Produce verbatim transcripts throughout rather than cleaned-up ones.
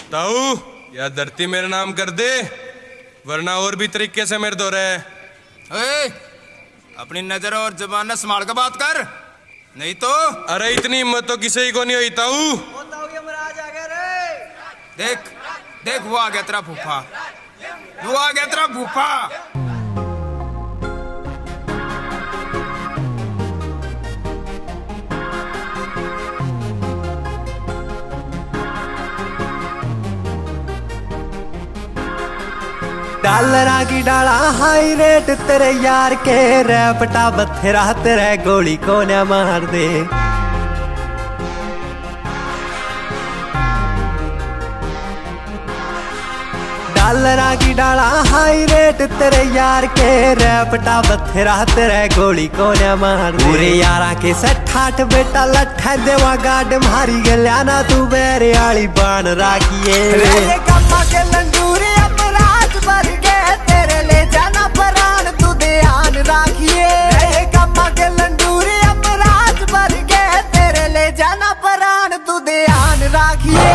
ताऊ या धरती मेरे नाम कर दे, वरना और भी तरीके से मेरे दो रहे। ए, अपनी नजर और जबान न संभाल कर बात कर, नहीं तो। अरे इतनी हिम्मत तो किसी को नहीं हुई ताऊ। देख देख वो आ गया तेरा फूफा, वो आ गया तेरा फूफा। डालरा की डाला हाई रेट तेरे यार के, रैपटा बथेरा तेरे गोली को न मार दे। डालरा की डाला हाई रेट तेरे यार के, रैपटा बथेरा तेरे गोली को न मार दे। पूरे यारा के सठाठ बेटा लट्ठा देवा गाड मारी गल्या ना तू बेरे आली बाण राखिए। रे कम्मा के लंडूरे अपराध भर गए तेरे ले जाना परान तू ध्यान राखिए। रे कम्मा के लंडूरे अपराध भर गए तेरे ले जाना परान तू ध्यान राखिए।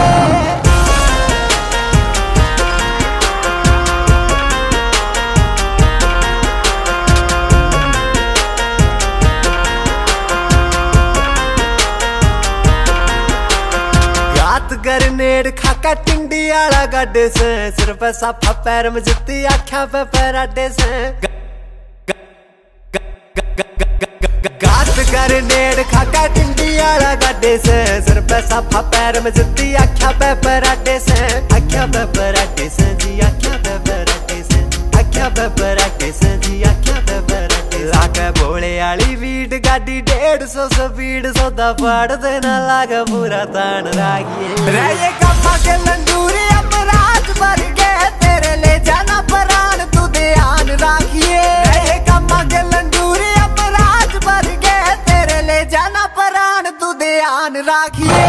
गरनेड खाका टिंडी आला गाडे से, सिर पे साफा पैर में जुत्ती आँखों पे पराठे से। गात गरनेड खाका टिंडी आला गाडे से, सिर पे साफा पैर में जुत्ती आँखों पे पराठे से। आँखों पे पराठे से जी, आँखों पे पराठे से, आँखों पे पराठे से जी, आँखों पे पराठे। लाके बोले आली वीट गाड़ी डेढ़ सौ स्पीड सौदा पाड़ देना लागा पूरा तान राखिए। रे ये कम्मा के लंडूरे अपराध भर गए तेरे ले जाना परान तू ध्यान राखिए। रे ये कम्मा के लंडूरे अपराध भर गए तेरे ले जाना परान तू ध्यान राखिए।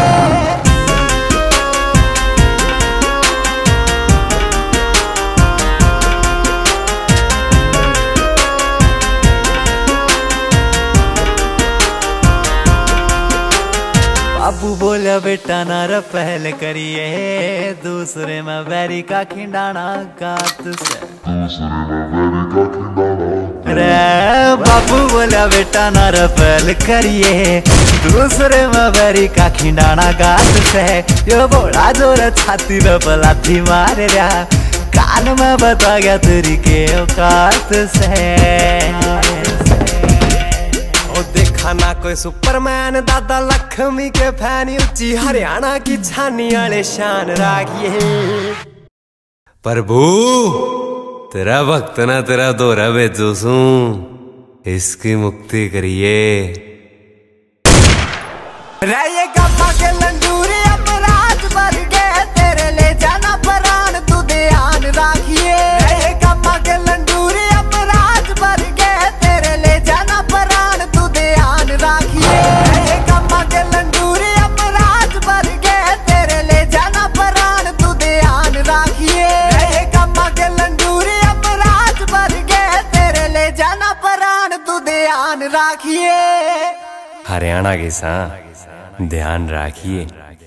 बाबू बोला बेटा नारा पहल करिए, दूसरे में बैरी का खिंडाना गात से। दूसरे में बैरी का खिंडाना। रे बाबू बोला बेटा नारा पहल करिए, दूसरे में बैरी का खिंडाना गात से। यो बोला जोर छाती में पलाथी मार रहा, कान में बता गया तेरी के औकात से। देखा ना कोई सुपरमैन दादा लक्ष्मी के फैन, ऊंची हरियाणा की छानी वाले शान राखिए। प्रभु तेरा भक्त ना तेरा दोहरा भेजो सू, इसकी मुक्ति करिए। रे ये कम्मा के लंडूरे अपराध भर गए तेरे ले जाना परान तू ध्यान राखिए। रे ये कम्मा के लंडूरे अपराध भर गए तेरे ले जाना परान तू ध्यान राखिए। रे कम्मा के लंडूरे अपराध भर गए तेरे ले जाना परान तू ध्यान राखिए। रे कम्मा के लंडूरे अपराध भर गए तेरे ले जाना परान तू ध्यान राखिए। हरियाणा के सा ध्यान राखिए।